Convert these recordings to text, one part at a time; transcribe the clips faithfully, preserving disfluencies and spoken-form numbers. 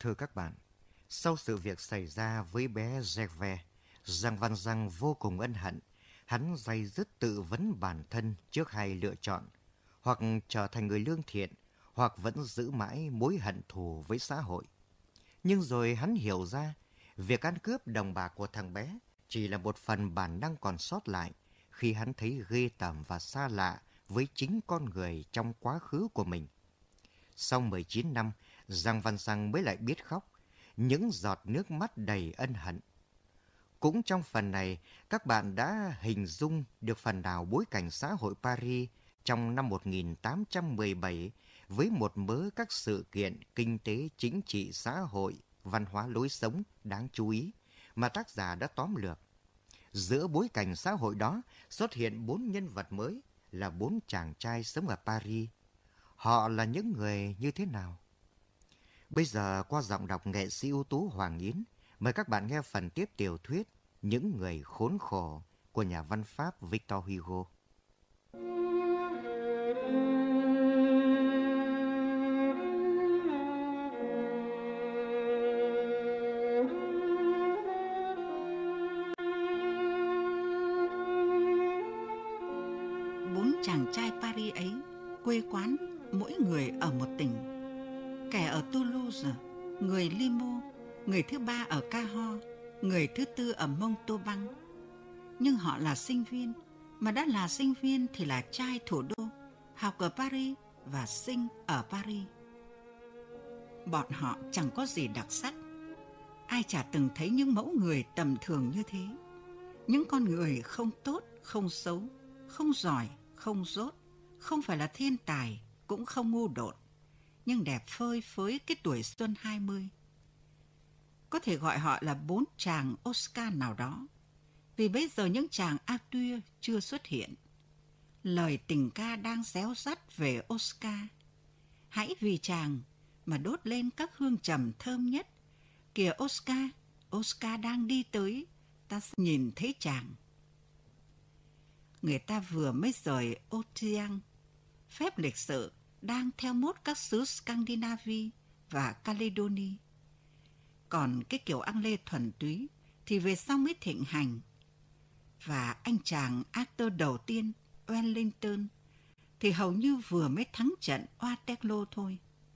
Thưa các bạn, sau sự việc xảy ra với bé Gervais, Giang Văn Giang vô cùng ân hận. Hắn day dứt tự vấn bản thân trước hai lựa chọn, hoặc trở thành người lương thiện, hoặc vẫn giữ mãi mối hận thù với xã hội. Nhưng rồi hắn hiểu ra, việc ăn cướp đồng bạc của thằng bé chỉ là một phần bản năng còn sót lại khi hắn thấy ghê tởm và xa lạ với chính con người trong quá khứ của mình. Sau mười chín năm, Giang Văn Giang mới lại biết khóc, những giọt nước mắt đầy ân hận. Cũng trong phần này, các bạn đã hình dung được phần nào bối cảnh xã hội Paris trong năm một nghìn tám trăm mười bảy với một mớ các sự kiện kinh tế, chính trị, xã hội, văn hóa lối sống đáng chú ý mà tác giả đã tóm lược. Giữa bối cảnh xã hội đó xuất hiện bốn nhân vật mới là bốn chàng trai sống ở Paris. Họ là những người như thế nào? Bây giờ qua giọng đọc nghệ sĩ ưu tú Hoàng Yến, mời các bạn nghe phần tiếp tiểu thuyết Những người khốn khổ của nhà văn Pháp Victor Hugo. Bốn chàng trai Paris ấy, quê quán mỗi người ở một tỉnh. Kẻ ở Toulouse, người Limoux, người thứ ba ở Cahors, người thứ tư ở Montauban. Nhưng họ là sinh viên, mà đã là sinh viên thì là trai thủ đô, học ở Paris và sinh ở Paris. Bọn họ chẳng có gì đặc sắc. Ai chả từng thấy những mẫu người tầm thường như thế. Những con người không tốt, không xấu, không giỏi, không dốt, không phải là thiên tài, cũng không ngu dốt, nhưng đẹp phơi phới cái tuổi xuân hai mươi. Có thể gọi họ là bốn chàng Oscar nào đó, vì bây giờ những chàng Arthur chưa xuất hiện. Lời tình ca đang réo rắt về Oscar. Hãy vì chàng mà đốt lên các hương trầm thơm nhất. Kìa Oscar, Oscar đang đi tới, ta nhìn thấy chàng. Người ta vừa mới rời Otiang, phép lịch sự đang theo mốt các xứ Scandinavia và Caledonia. Còn cái kiểu ăn lê thuần túy thì về sau mới thịnh hành. Và anh chàng actor đầu tiên, Wellington, thì hầu như vừa mới thắng trận Waterloo thôi.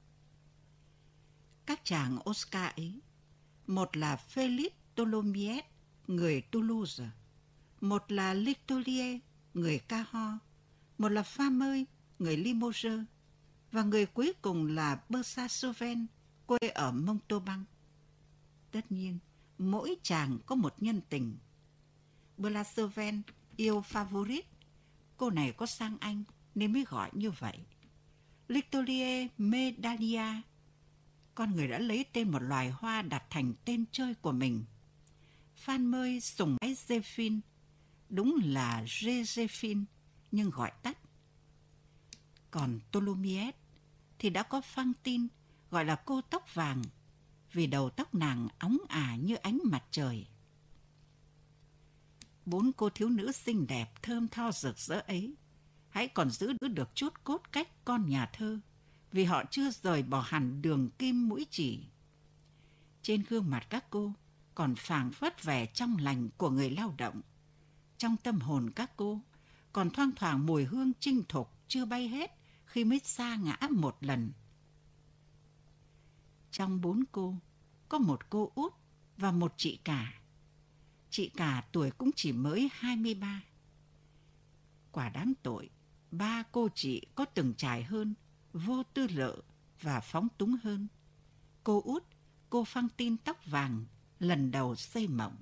Các chàng Oscar ấy, một là Félix Tholomyès, người Toulouse, một là Litolier, người Cahors, một là Fameuil, người Limoges, và người cuối cùng là Bersasauven, quê ở Montauban. Tất nhiên, mỗi chàng có một nhân tình. Bersasauven yêu Favourite, cô này có sang Anh nên mới gọi như vậy. Litolier mê Dahlia, con người đã lấy tên một loài hoa đặt thành tên chơi của mình. Fameuil sùng ái Zéphine, đúng là Joséphine nhưng gọi tắt. Còn Tholomyès thì đã có Fantine, gọi là cô tóc vàng, vì đầu tóc nàng óng ả như ánh mặt trời. Bốn cô thiếu nữ xinh đẹp thơm tho rực rỡ ấy hãy còn giữ được chút cốt cách con nhà thơ, vì họ chưa rời bỏ hẳn đường kim mũi chỉ. Trên gương mặt các cô còn phảng phất vẻ trong lành của người lao động. Trong tâm hồn các cô còn thoang thoảng mùi hương chinh thục chưa bay hết khi mới sa ngã một lần. Trong bốn cô, có một cô út và một chị cả. Chị cả tuổi cũng chỉ mới hai mươi ba. Quả đáng tội, ba cô chị có từng trải hơn, vô tư lự và phóng túng hơn. Cô út, cô Fantine tóc vàng, lần đầu xây mộng.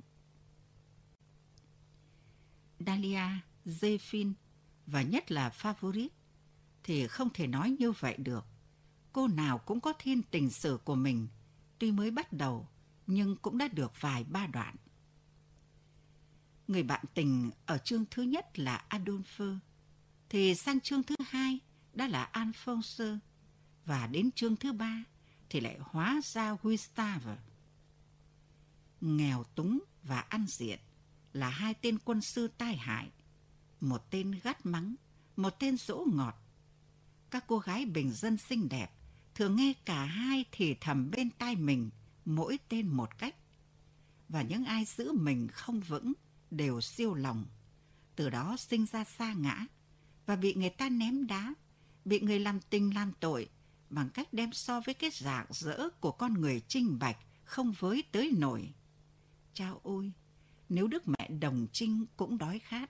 Dahlia, Zéphine và nhất là Favourite thì không thể nói như vậy được. Cô nào cũng có thiên tình sử của mình, tuy mới bắt đầu nhưng cũng đã được vài ba đoạn. Người bạn tình ở chương thứ nhất là Adolphe, thì sang chương thứ hai đã là Alphonse, và đến chương thứ ba thì lại hóa ra Gustave. Nghèo túng và ăn diện là hai tên quân sư tai hại, một tên gắt mắng, một tên dỗ ngọt. Các cô gái bình dân xinh đẹp thường nghe cả hai thì thầm bên tai mình mỗi tên một cách. Và những ai giữ mình không vững đều siêu lòng, từ đó sinh ra sa ngã và bị người ta ném đá, bị người làm tình làm tội bằng cách đem so với cái rạng rỡ của con người trinh bạch không với tới nổi. Chao ôi, nếu Đức Mẹ Đồng Trinh cũng đói khát.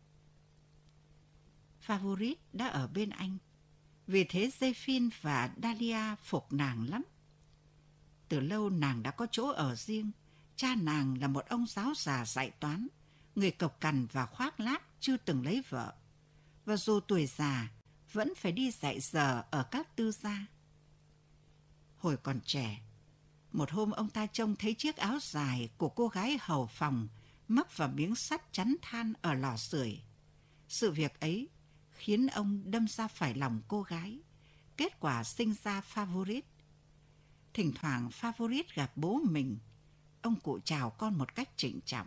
Favorit đã ở bên anh, vì thế Zephine và Dahlia phục nàng lắm. Từ lâu nàng đã có chỗ ở riêng. Cha nàng là một ông giáo già dạy toán, người cộc cằn và khoác lác, chưa từng lấy vợ. Và dù tuổi già, vẫn phải đi dạy giờ ở các tư gia. Hồi còn trẻ, một hôm ông ta trông thấy chiếc áo dài của cô gái hầu phòng mắc vào miếng sắt chắn than ở lò sưởi. Sự việc ấy khiến ông đâm ra phải lòng cô gái. Kết quả sinh ra Favorit. Thỉnh thoảng Favorit gặp bố mình, ông cụ chào con một cách trịnh trọng.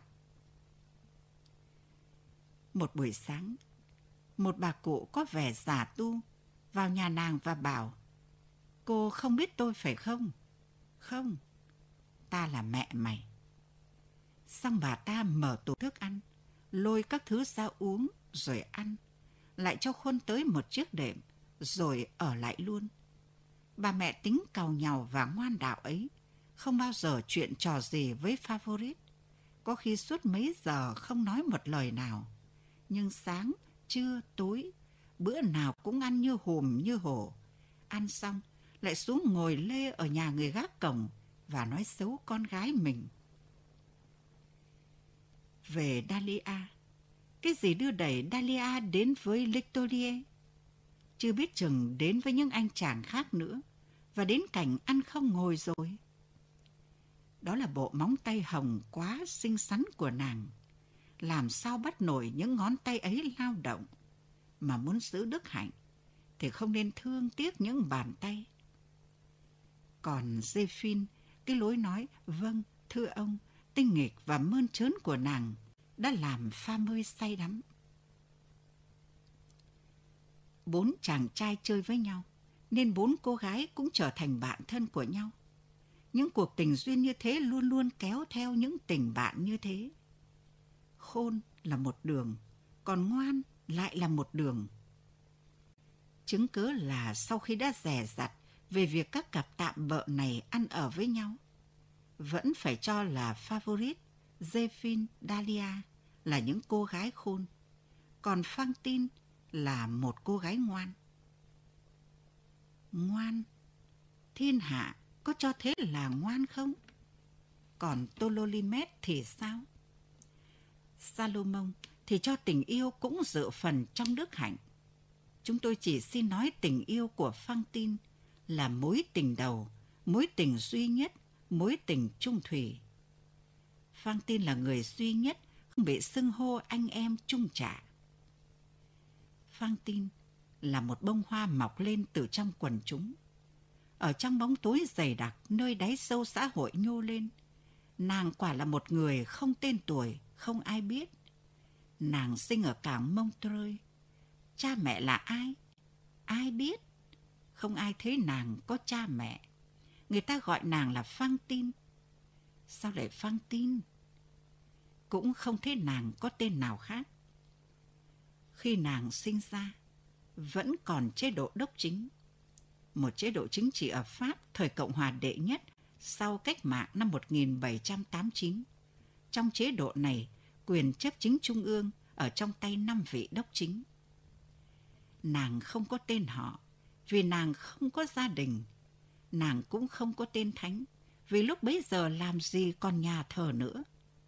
Một buổi sáng, một bà cụ có vẻ già tu vào nhà nàng và bảo: "Cô không biết tôi phải không?" "Không, ta là mẹ mày." Xong bà ta mở tủ thức ăn, lôi các thứ ra uống rồi ăn, lại cho Khôn tới một chiếc đệm rồi ở lại luôn. Bà mẹ tính càu nhàu và ngoan đạo ấy không bao giờ chuyện trò gì với Favorit. Có khi suốt mấy giờ không nói một lời nào. Nhưng sáng, trưa, tối, bữa nào cũng ăn như hùm như hổ. Ăn xong, lại xuống ngồi lê ở nhà người gác cổng và nói xấu con gái mình. Về Dahlia, cái gì đưa đẩy Dahlia đến với Lectorier? Chưa biết chừng đến với những anh chàng khác nữa, và đến cảnh ăn không ngồi rồi. Đó là bộ móng tay hồng quá xinh xắn của nàng. Làm sao bắt nổi những ngón tay ấy lao động. Mà muốn giữ đức hạnh thì không nên thương tiếc những bàn tay. Còn Zephine, cái lối nói vâng, thưa ông, tinh nghịch và mơn trớn của nàng đã làm pha mơi say đắm. Bốn chàng trai chơi với nhau, nên bốn cô gái cũng trở thành bạn thân của nhau. Những cuộc tình duyên như thế luôn luôn kéo theo những tình bạn như thế. Khôn là một đường, còn ngoan lại là một đường. Chứng cớ là sau khi đã dè dặt về việc các cặp tạm bợ này ăn ở với nhau, vẫn phải cho là Favorit, Zephine, Dahlia là những cô gái khôn, còn Fantine là một cô gái ngoan. Ngoan? Thiên hạ có cho thế là ngoan không? Còn Tololimet thì sao? Salomon thì cho tình yêu cũng dự phần trong đức hạnh. Chúng tôi chỉ xin nói tình yêu của Fantine là mối tình đầu, mối tình duy nhất, mối tình chung thủy. Fantine là người duy nhất không bị xưng hô anh em chung trả. Fantine là một bông hoa mọc lên từ trong quần chúng. Ở trong bóng tối dày đặc, nơi đáy sâu xã hội nhô lên, nàng quả là một người không tên tuổi, không ai biết. Nàng sinh ở cảng Montreuil. Cha mẹ là ai? Ai biết? Không ai thấy nàng có cha mẹ. Người ta gọi nàng là Fantine. Sao lại Fantine? Cũng không thấy nàng có tên nào khác. Khi nàng sinh ra, vẫn còn chế độ đốc chính. Một chế độ chính trị ở Pháp thời Cộng hòa đệ nhất sau cách mạng năm một nghìn bảy trăm tám mươi chín. Trong chế độ này, quyền chấp chính trung ương ở trong tay năm vị đốc chính. Nàng không có tên họ vì nàng không có gia đình. Nàng cũng không có tên thánh vì lúc bấy giờ làm gì còn nhà thờ nữa.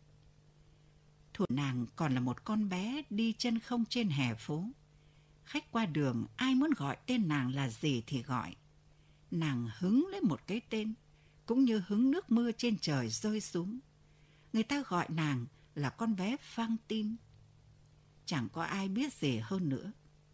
Thuở nàng còn là một con bé đi chân không trên hè phố. Khách qua đường ai muốn gọi tên nàng là gì thì gọi. Nàng hứng lấy một cái tên, cũng như hứng nước mưa trên trời rơi xuống. Người ta gọi nàng là con bé Fantine. Chẳng có ai biết gì hơn nữa.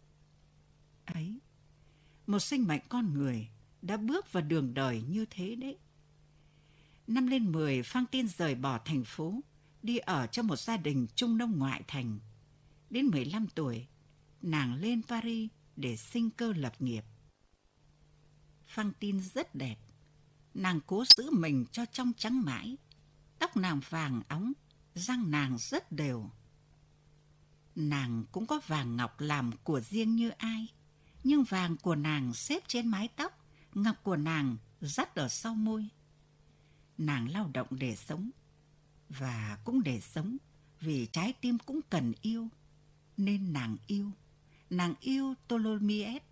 Ấy, một sinh mệnh con người đã bước vào đường đời như thế đấy. Năm lên mười, Fantine rời bỏ thành phố, đi ở trong một gia đình trung nông ngoại thành. Đến mười lăm tuổi, nàng lên Paris để sinh cơ lập nghiệp. Fantine rất đẹp. Nàng cố giữ mình cho trong trắng mãi. Tóc nàng vàng óng, răng nàng rất đều. Nàng cũng có vàng ngọc làm của riêng như ai, nhưng vàng của nàng xếp trên mái tóc, ngọc của nàng dắt ở sau môi. Nàng lao động để sống, và cũng để sống vì trái tim cũng cần yêu, nên nàng yêu. Nàng yêu Tholomyès.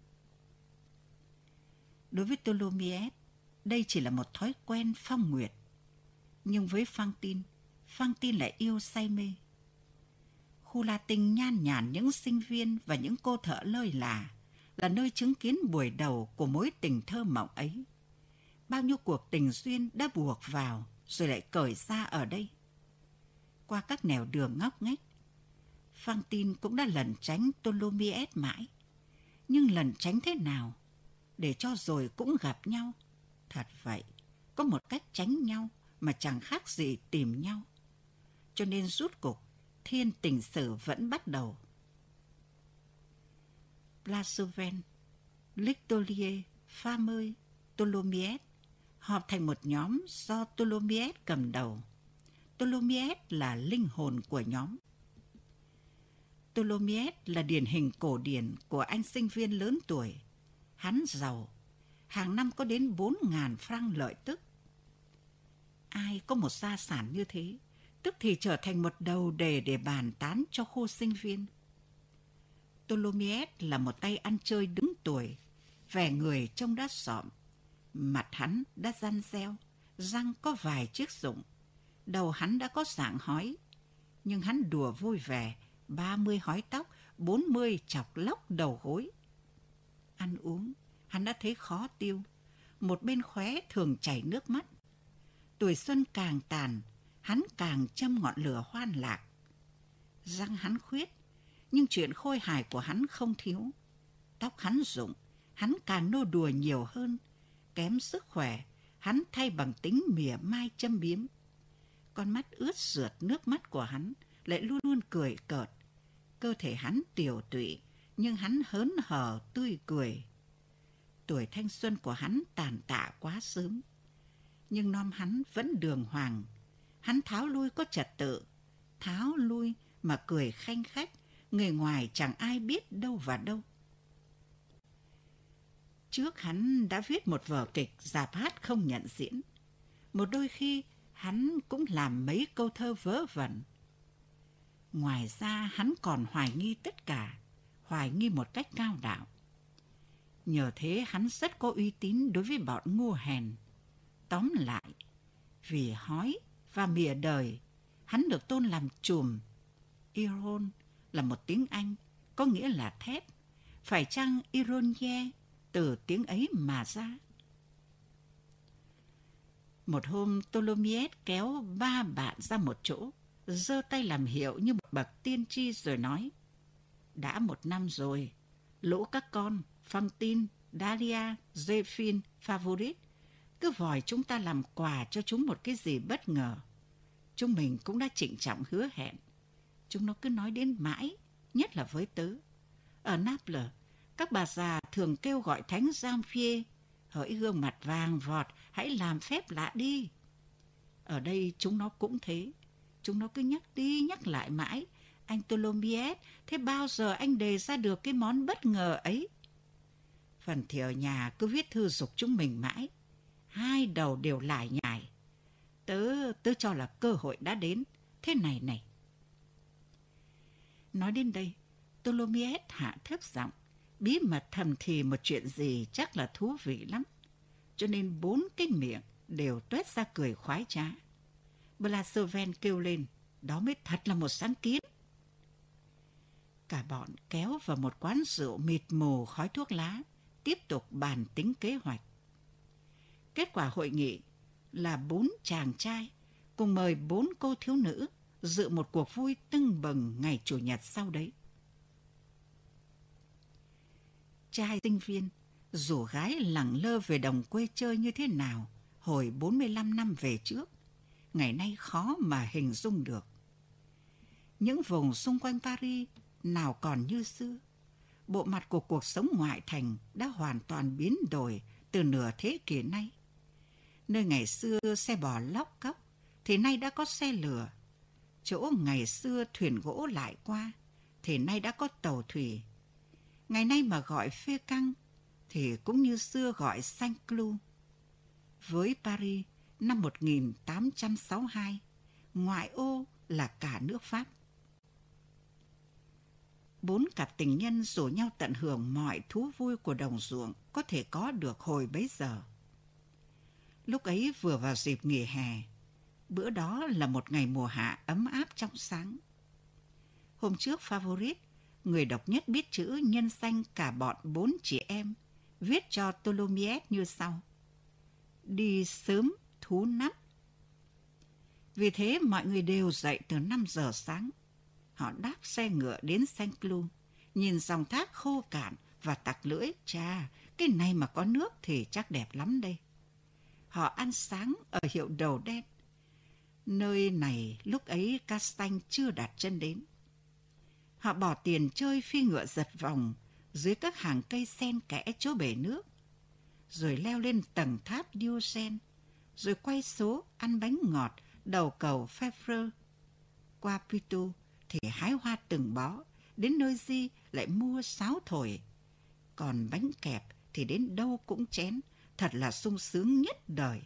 Đối với Tholomyès, đây chỉ là một thói quen phong nguyệt. Nhưng với Fantine, Fantine lại yêu say mê. Khu Latin nhan nhản những sinh viên và những cô thợ lơi là, là nơi chứng kiến buổi đầu của mối tình thơ mộng ấy. Bao nhiêu cuộc tình duyên đã buộc vào rồi lại cởi ra ở đây. Qua các nẻo đường ngóc ngách, Fantine cũng đã lẩn tránh Tholomyès mãi. Nhưng lẩn tránh thế nào? Để cho rồi cũng gặp nhau. Thật vậy, có một cách tránh nhau mà chẳng khác gì tìm nhau. Cho nên rút cục, thiên tình sử vẫn bắt đầu. Blachevelle, Lictolier, Fameuil, Tholomyès họp thành một nhóm do Tholomyès cầm đầu. Tholomyès là linh hồn của nhóm. Tholomyès là điển hình cổ điển của anh sinh viên lớn tuổi. Hắn giàu, hàng năm có đến bốn ngàn franc lợi tức. Ai có một gia sản như thế, tức thì trở thành một đầu đề để bàn tán cho khu sinh viên. Tholomyès là một tay ăn chơi đứng tuổi, vẻ người trông đã xõm, mặt hắn đã răn reo, răng có vài chiếc rụng, đầu hắn đã có dạng hói, nhưng hắn đùa vui vẻ, ba mươi hói tóc, bốn mươi chọc lóc đầu gối. Ăn uống, hắn đã thấy khó tiêu, một bên khóe thường chảy nước mắt. Tuổi xuân càng tàn, hắn càng châm ngọn lửa hoan lạc. Răng hắn khuyết, nhưng chuyện khôi hài của hắn không thiếu. Tóc hắn rụng, hắn càng nô đùa nhiều hơn. Kém sức khỏe, hắn thay bằng tính mỉa mai châm biếm. Con mắt ướt rượt nước mắt của hắn lại luôn luôn cười cợt. Cơ thể hắn tiều tụy, nhưng hắn hớn hở tươi cười. Tuổi thanh xuân của hắn tàn tạ quá sớm, nhưng nom hắn vẫn đường hoàng. Hắn tháo lui có trật tự, tháo lui mà cười khanh khách, người ngoài chẳng ai biết đâu và đâu. Trước hắn đã viết một vở kịch rạp hát không nhận diễn. Một đôi khi hắn cũng làm mấy câu thơ vớ vẩn. Ngoài ra hắn còn hoài nghi tất cả, hoài nghi một cách cao đạo. Nhờ thế hắn rất có uy tín đối với bọn ngu hèn. Tóm lại, vì hói và mỉa đời, hắn được tôn làm trùm. Iron là một tiếng Anh, có nghĩa là thép. Phải chăng ironie từ tiếng ấy mà ra? Một hôm Tholomyès kéo ba bạn ra một chỗ, giơ tay làm hiệu như một bậc tiên tri rồi nói: đã một năm rồi, lũ các con Fantine, Dahlia, Zéphine, Favourite cứ vòi chúng ta làm quà cho chúng một cái gì bất ngờ. Chúng mình cũng đã trịnh trọng hứa hẹn. Chúng nó cứ nói đến mãi, nhất là với tớ. Ở Naples, các bà già thường kêu gọi Thánh Jean-Pierre: hỡi gương mặt vàng vọt, hãy làm phép lạ đi. Ở đây chúng nó cũng thế. Chúng nó cứ nhắc đi nhắc lại mãi: anh Tholomyès, thế bao giờ anh đề ra được cái món bất ngờ ấy? Phần thì ở nhà cứ viết thư giục chúng mình mãi. Hai đầu đều lải nhải. Tớ, tớ cho là cơ hội đã đến. Thế này này. Nói đến đây, Tholomyès hạ thấp giọng, bí mật thầm thì một chuyện gì chắc là thú vị lắm. Cho nên bốn cái miệng đều tuét ra cười khoái trá. Blachevelle kêu lên: đó mới thật là một sáng kiến. Cả bọn kéo vào một quán rượu mịt mù khói thuốc lá, tiếp tục bàn tính kế hoạch. Kết quả hội nghị là bốn chàng trai cùng mời bốn cô thiếu nữ dự một cuộc vui tưng bừng ngày Chủ nhật sau đấy. Trai sinh viên rủ gái lẳng lơ về đồng quê chơi như thế nào hồi bốn mươi lăm năm về trước, ngày nay khó mà hình dung được. Những vùng xung quanh Paris nào còn như xưa. Bộ mặt của cuộc sống ngoại thành đã hoàn toàn biến đổi từ nửa thế kỷ nay. Nơi ngày xưa xe bò lóc cóc thì nay đã có xe lửa. Chỗ ngày xưa thuyền gỗ lại qua thì nay đã có tàu thủy. Ngày nay mà gọi phê căng thì cũng như xưa gọi Saint-Cloud. Với Paris năm một nghìn tám trăm sáu mươi hai, ngoại ô là cả nước Pháp. Bốn cặp tình nhân rủ nhau tận hưởng mọi thú vui của đồng ruộng có thể có được hồi bấy giờ. Lúc ấy vừa vào dịp nghỉ hè, bữa đó là một ngày mùa hạ ấm áp trong sáng. Hôm trước Favorit, người độc nhất biết chữ nhân danh cả bọn bốn chị em, viết cho Tholomyès như sau: đi sớm thú nắp. Vì thế mọi người đều dậy từ năm giờ sáng. Họ đáp xe ngựa đến Saint-Cloud, nhìn dòng thác khô cạn và tặc lưỡi. Chà, cái này mà có nước thì chắc đẹp lắm đây. Họ ăn sáng ở hiệu Đầu Đen. Nơi này lúc ấy Castaigne chưa đặt chân đến. Họ bỏ tiền chơi phi ngựa giật vòng dưới các hàng cây sen kẽ chỗ bể nước, rồi leo lên tầng tháp Diogène, rồi quay số ăn bánh ngọt đầu cầu Fèvre. Qua Puteaux thì hái hoa từng bó, đến nơi Di lại mua sáo thổi. Còn bánh kẹp thì đến đâu cũng chén, thật là sung sướng nhất đời.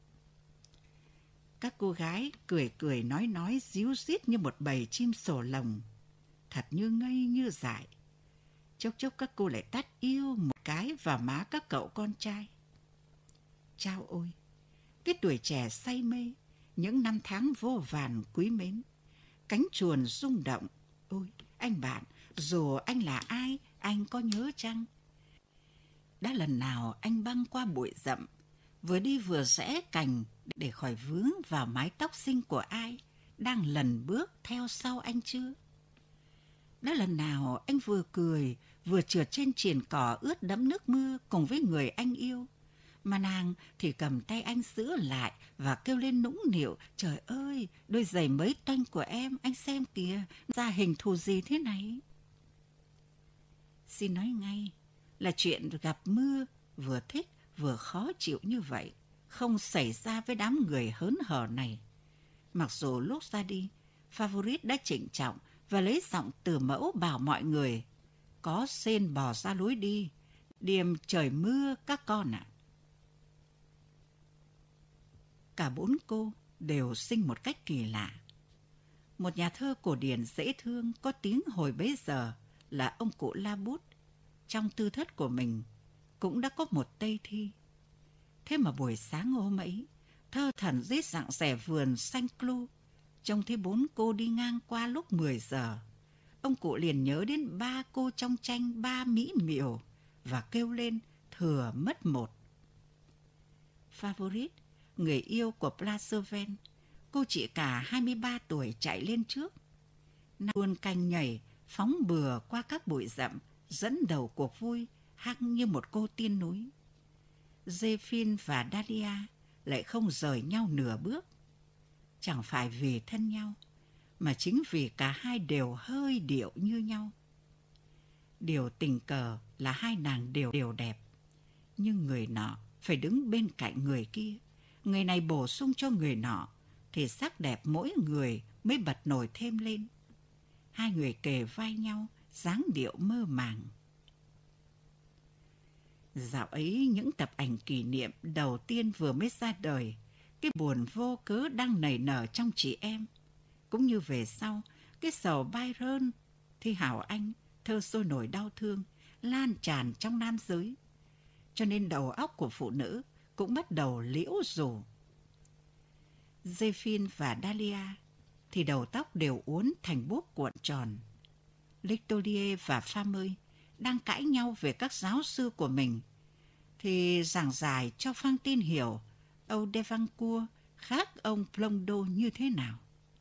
Các cô gái cười cười nói nói díu dít như một bầy chim sổ lồng, thật như ngây như dại. Chốc chốc các cô lại tát yêu một cái vào má các cậu con trai. Chao ôi, cái tuổi trẻ say mê, những năm tháng vô vàn quý mến, cánh chuồn rung động. Ôi, anh bạn, dù anh là ai, anh có nhớ chăng? Đã lần nào anh băng qua bụi rậm, vừa đi vừa rẽ cành để khỏi vướng vào mái tóc xinh của ai đang lần bước theo sau anh chưa? Đã lần nào anh vừa cười vừa trượt trên triền cỏ ướt đẫm nước mưa cùng với người anh yêu, mà nàng thì cầm tay anh giữ lại và kêu lên nũng nịu: trời ơi, đôi giày mới toanh của em, anh xem kìa, ra hình thù gì thế này? Xin nói ngay là chuyện gặp mưa vừa thích vừa khó chịu như vậy không xảy ra với đám người hớn hở này. Mặc dù lúc ra đi, Favorit đã trịnh trọng và lấy giọng từ mẫu bảo mọi người: có sên bò ra lối đi, điềm trời mưa các con ạ. À. Cả bốn cô đều sinh một cách kỳ lạ. Một nhà thơ cổ điển dễ thương có tiếng hồi bấy giờ là ông cụ La Bút, trong tư thất của mình cũng đã có một tây thi. Thế mà buổi sáng hôm ấy, thơ thần dưới rặng rẻ vườn Saint-Cloud, trông thấy bốn cô đi ngang qua lúc mười giờ. Ông cụ liền nhớ đến ba cô trong tranh Ba Mỹ Miều và kêu lên thừa mất một. Favorit, người yêu của Placerven, cô chị cả hai mươi ba tuổi chạy lên trước. Nàng luôn canh nhảy, phóng bừa qua các bụi rậm, dẫn đầu cuộc vui, hăng như một cô tiên núi. Zéphine và Dahlia lại không rời nhau nửa bước. Chẳng phải vì thân nhau, mà chính vì cả hai đều hơi điệu như nhau. Điều tình cờ là hai nàng đều đều đẹp, nhưng người nọ phải đứng bên cạnh người kia. Người này bổ sung cho người nọ, thì sắc đẹp mỗi người mới bật nổi thêm lên. Hai người kề vai nhau, dáng điệu mơ màng. Dạo ấy những tập ảnh kỷ niệm đầu tiên vừa mới ra đời, cái buồn vô cớ đang nảy nở trong chị em. Cũng như về sau, cái sầu Byron, thi hào anh, thơ sôi nổi đau thương, lan tràn trong nam giới. Cho nên đầu óc của phụ nữ cũng bắt đầu liễu rủ. Zéphine và Dahlia thì đầu tóc đều uốn thành búp cuộn tròn. Lectolier và Fameuil đang cãi nhau về các giáo sư của mình, thì giảng giải cho Fantine hiểu Âu Devancourt khác ông Blondeau như thế nào.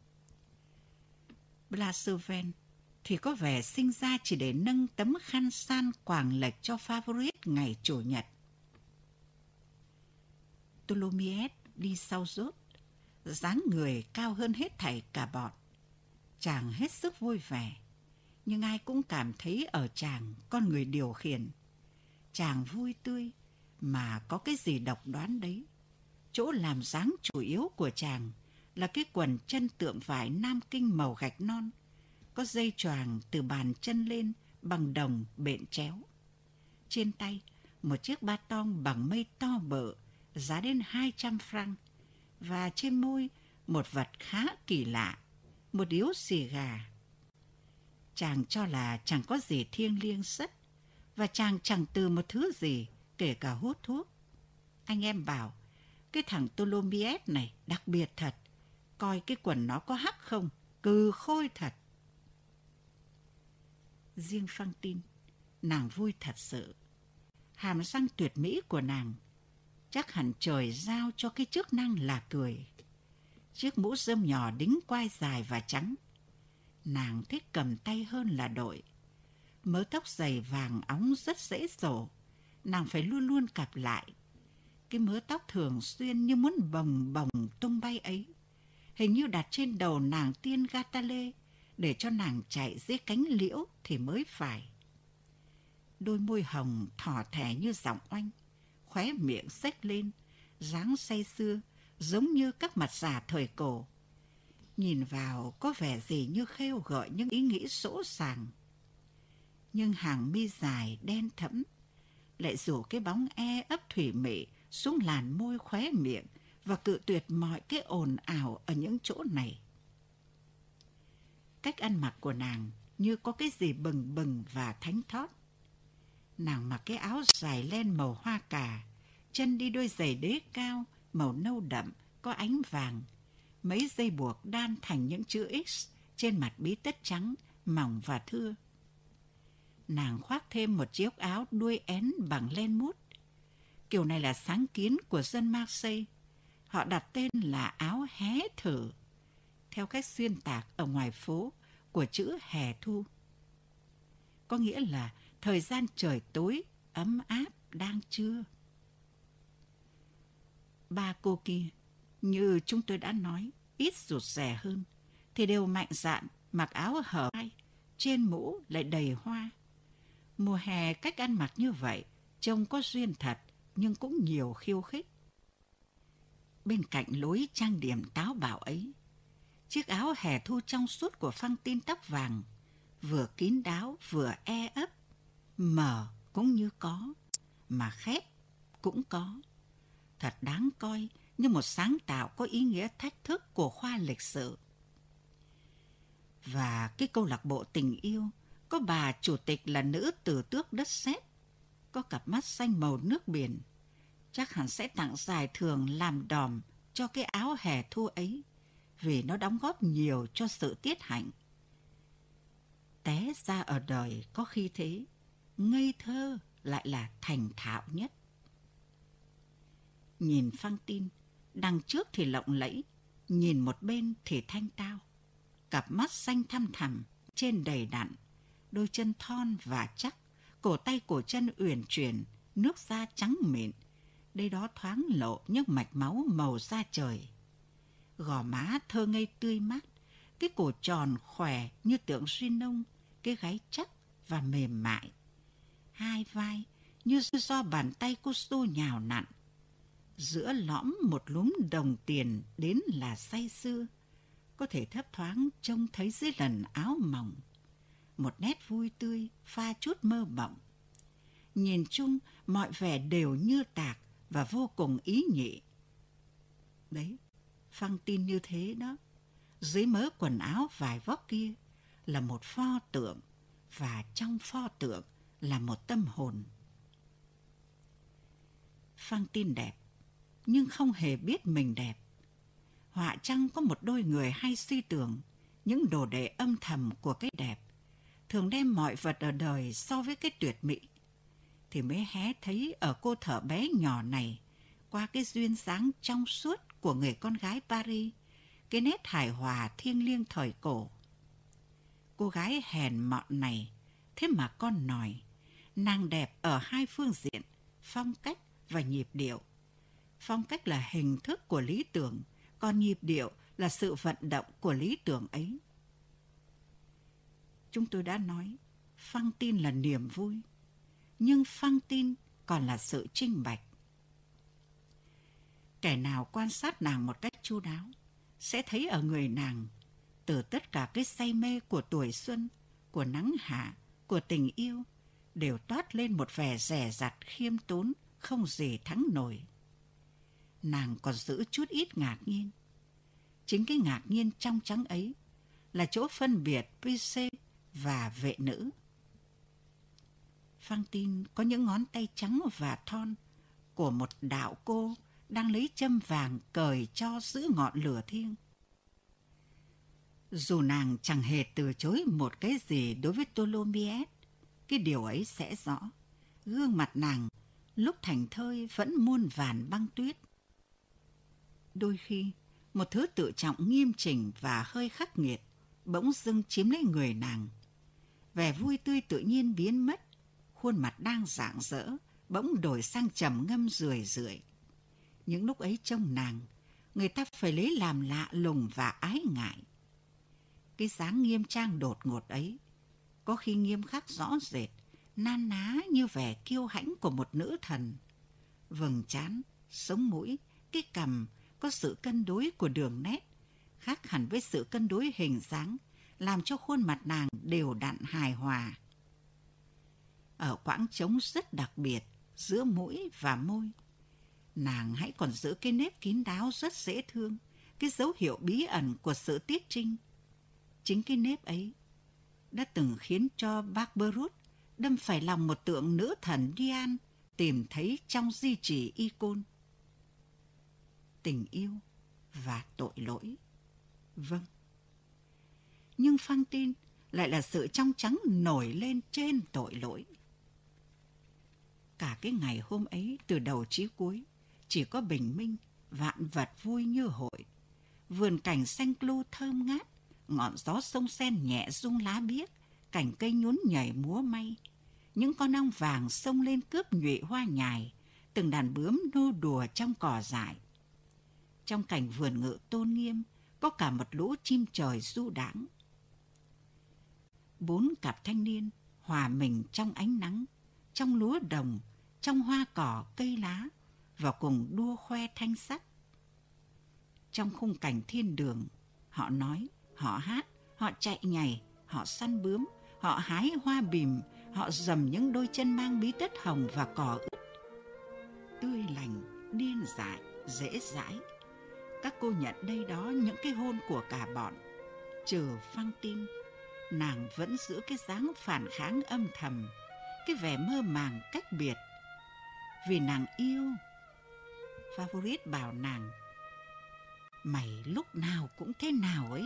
Placerven thì có vẻ sinh ra chỉ để nâng tấm khăn san quàng lệch cho Favorit ngày Chủ nhật. Tholomyès đi sau rốt, dáng người cao hơn hết thảy cả bọn. Chàng hết sức vui vẻ, nhưng ai cũng cảm thấy ở chàng con người điều khiển. Chàng vui tươi, Mà có cái gì độc đoán đấy. Chỗ làm dáng chủ yếu của chàng là cái quần chân tượng vải Nam Kinh màu gạch non, có dây choàng từ bàn chân lên bằng đồng bện chéo. Trên tay, một chiếc ba tong bằng mây to bự, giá đến hai trăm franc. Và trên môi, một vật khá kỳ lạ, một điếu xì gà. Chàng cho là chẳng có gì thiêng liêng sất, và chàng chẳng từ một thứ gì, kể cả hút thuốc. Anh em bảo, cái thằng Tholomyès này đặc biệt thật, coi cái quần nó có hắc không, cừ khôi thật. Riêng Fantine, nàng vui thật sự. Hàm răng tuyệt mỹ của nàng, chắc hẳn trời giao cho cái chức năng là cười. Chiếc mũ rơm nhỏ đính quai dài và trắng, nàng thích cầm tay hơn là đội. Mớ tóc dày vàng óng rất dễ dỗ, nàng phải luôn luôn cặp lại. Cái mớ tóc thường xuyên như muốn bồng bồng tung bay ấy, hình như đặt trên đầu nàng tiên Gatale để cho nàng chạy dưới cánh liễu thì mới phải. Đôi môi hồng thỏ thẻ như giọng oanh, khóe miệng xếch lên, dáng say sưa giống như các mặt giả thời cổ. Nhìn vào có vẻ gì như khêu gợi những ý nghĩ sỗ sàng. Nhưng hàng mi dài đen thẫm lại rủ cái bóng e ấp thủy mị xuống làn môi khóe miệng và cự tuyệt mọi cái ồn ào ở những chỗ này. Cách ăn mặc của nàng như có cái gì bừng bừng và thánh thót. Nàng mặc cái áo dài len màu hoa cà, chân đi đôi giày đế cao màu nâu đậm có ánh vàng, mấy dây buộc đan thành những chữ X trên mặt bí tất trắng mỏng và thưa. Nàng khoác thêm một chiếc áo đuôi én bằng len mút. Kiểu này là sáng kiến của dân Marseille. Họ đặt tên là áo hé thử, theo cách xuyên tạc ở ngoài phố của chữ hè thu. Có nghĩa là thời gian trời tối, ấm áp đang trưa. Ba cô kia, như chúng tôi đã nói, ít rụt rè hơn, thì đều mạnh dạn mặc áo hở vai, trên mũ lại đầy hoa. Mùa hè cách ăn mặc như vậy, trông có duyên thật, nhưng cũng nhiều khiêu khích. Bên cạnh lối trang điểm táo bạo ấy, chiếc áo hè thu trong suốt của Fantine tóc vàng, vừa kín đáo vừa e ấp, mở cũng như có, mà khép cũng có. Thật đáng coi như một sáng tạo có ý nghĩa thách thức của khoa lịch sử. Và cái câu lạc bộ tình yêu có bà chủ tịch là nữ tử tước đất sét, có cặp mắt xanh màu nước biển, chắc hẳn sẽ tặng giải thưởng làm đòm cho cái áo hè thu ấy, vì nó đóng góp nhiều cho sự tiết hạnh. Té ra ở đời có khi thế, ngây thơ lại là thành thạo nhất. Nhìn Fantine, đằng trước thì lộng lẫy, nhìn một bên thì thanh tao. Cặp mắt xanh thăm thẳm, trên đầy đặn, đôi chân thon và chắc, cổ tay cổ chân uyển chuyển, nước da trắng mịn, đây đó thoáng lộ những mạch máu màu da trời. Gò má thơ ngây tươi mát, cái cổ tròn khỏe như tượng suy nông, cái gáy chắc và mềm mại. Hai vai như do bàn tay cô Cousteau nhào nặn. Giữa lõm một lúm đồng tiền đến là say sưa, có thể thấp thoáng trông thấy dưới lần áo mỏng. Một nét vui tươi pha chút mơ mộng. Nhìn chung mọi vẻ đều như tạc và vô cùng ý nhị. Đấy, Fantine như thế đó. Dưới mớ quần áo vải vóc kia là một pho tượng, và trong pho tượng là một tâm hồn. Fantine đẹp, nhưng không hề biết mình đẹp. Họa chăng có một đôi người hay suy tưởng những đồ đệ âm thầm của cái đẹp, thường đem mọi vật ở đời so với cái tuyệt mỹ, thì mới hé thấy ở cô thợ bé nhỏ này, qua cái duyên dáng trong suốt của người con gái Paris, cái nét hài hòa thiêng liêng thời cổ. Cô gái hèn mọn này, thế mà con nòi, nàng đẹp ở hai phương diện, phong cách và nhịp điệu. Phong cách là hình thức của lý tưởng, còn nhịp điệu là sự vận động của lý tưởng ấy. Chúng tôi đã nói, Fantine là niềm vui, nhưng Fantine còn là sự trinh bạch. Kẻ nào quan sát nàng một cách chu đáo sẽ thấy ở người nàng, từ tất cả cái say mê của tuổi xuân, của nắng hạ, của tình yêu, đều toát lên một vẻ dè dặt khiêm tốn không gì thắng nổi. Nàng còn giữ chút ít ngạc nhiên. Chính cái ngạc nhiên trong trắng ấy là chỗ phân biệt Prisce và vệ nữ. Fantine có những ngón tay trắng và thon của một đạo cô đang lấy châm vàng cởi cho giữ ngọn lửa thiêng. Dù nàng chẳng hề từ chối một cái gì đối với Tholomyès, cái điều ấy sẽ rõ. Gương mặt nàng lúc thành thơi vẫn muôn vàn băng tuyết. Đôi khi, một thứ tự trọng nghiêm chỉnh và hơi khắc nghiệt bỗng dưng chiếm lấy người nàng. Vẻ vui tươi tự nhiên biến mất, khuôn mặt đang rạng rỡ bỗng đổi sang trầm ngâm rười rượi. Những lúc ấy trông nàng, người ta phải lấy làm lạ lùng và ái ngại. Cái dáng nghiêm trang đột ngột ấy, có khi nghiêm khắc rõ rệt, nan ná như vẻ kiêu hãnh của một nữ thần. Vầng trán, sống mũi, cái cằm có sự cân đối của đường nét, khác hẳn với sự cân đối hình dáng, làm cho khuôn mặt nàng đều đặn hài hòa. Ở quãng trống rất đặc biệt giữa mũi và môi, nàng hãy còn giữ cái nếp kín đáo rất dễ thương, cái dấu hiệu bí ẩn của sự tiết trinh. Chính cái nếp ấy đã từng khiến cho Barberousse đâm phải lòng một tượng nữ thần Diane tìm thấy trong di chỉ Icône. Tình yêu và tội lỗi. Vâng. Nhưng Fantine lại là sự trong trắng nổi lên trên tội lỗi. Cả cái ngày hôm ấy từ đầu chí cuối chỉ có bình minh, vạn vật vui như hội. Vườn cảnh xanh clu thơm ngát, ngọn gió sông sen nhẹ rung lá biếc, cành cây nhún nhảy múa may. Những con ong vàng xông lên cướp nhụy hoa nhài, từng đàn bướm nô đùa trong cỏ dại. Trong cảnh vườn ngự tôn nghiêm, có cả một lũ chim trời du đãng. Bốn cặp thanh niên hòa mình trong ánh nắng, trong lúa đồng, trong hoa cỏ cây lá, và cùng đua khoe thanh sắc. Trong khung cảnh thiên đường, họ nói, họ hát, họ chạy nhảy, họ săn bướm, họ hái hoa bìm, họ dầm những đôi chân mang bí tất hồng và cỏ ướt. Tươi lành, điên dại, dễ dãi. Các cô nhận đây đó những cái hôn của cả bọn. Trừ Fantine, nàng vẫn giữ cái dáng phản kháng âm thầm, cái vẻ mơ màng cách biệt. Vì nàng yêu. Favourite bảo nàng, mày lúc nào cũng thế nào ấy.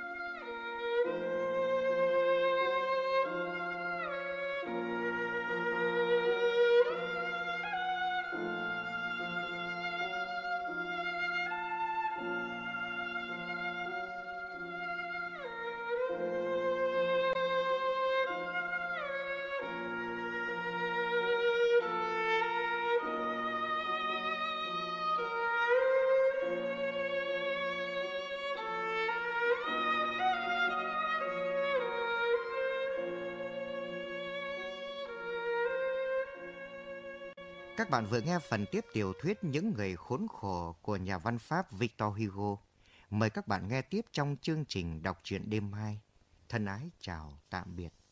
Các bạn vừa nghe phần tiếp tiểu thuyết Những người khốn khổ của nhà văn Pháp Victor Hugo. Mời các bạn nghe tiếp trong chương trình đọc truyện đêm mai. Thân ái chào tạm biệt.